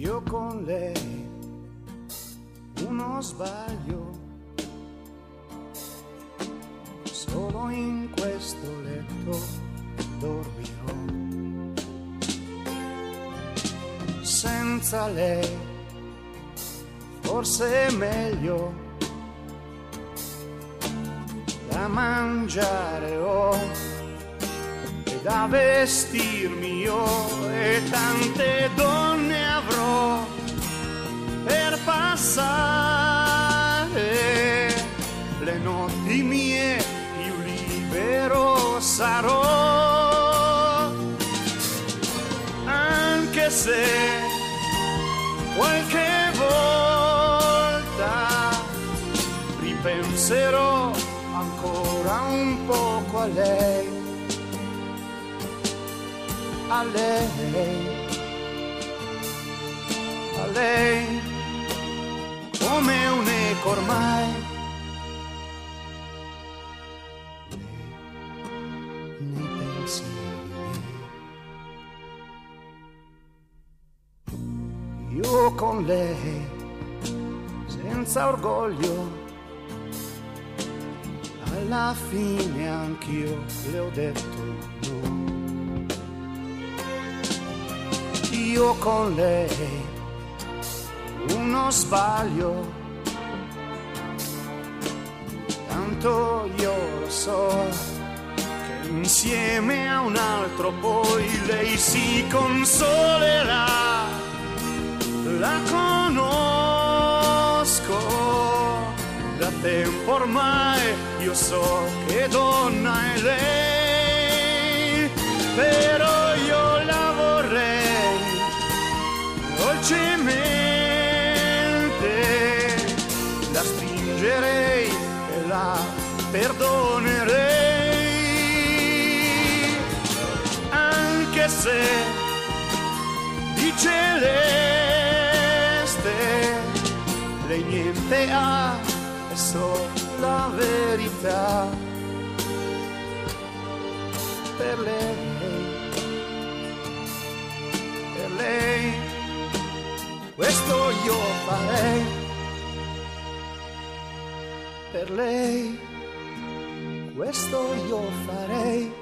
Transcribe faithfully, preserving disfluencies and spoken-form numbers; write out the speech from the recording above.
Io con lei uno sbaglio, solo in questo letto dormirò. Senza lei forse è meglio, da mangiare ho e da vestirmi io, e tante donne avrò per passare le notti mie, più libero sarò, anche se qualche volta ripenserò ancora un poco a lei, a lei, a lei, come un'eco ormai. Lei, nei pensieri miei, io con lei, senza orgoglio, alla fine anch'io le ho detto no. Io con lei uno sbaglio, tanto io lo so che insieme a un altro poi lei si consolerà. La conosco da tempo ormai, io so che donna è lei, però io la vorrei dolcemente, la stringerei e la perdonerei, anche se di celeste lei niente ha, è solo la verità. Per lei, per lei, questo io farei. Per lei, questo io farei.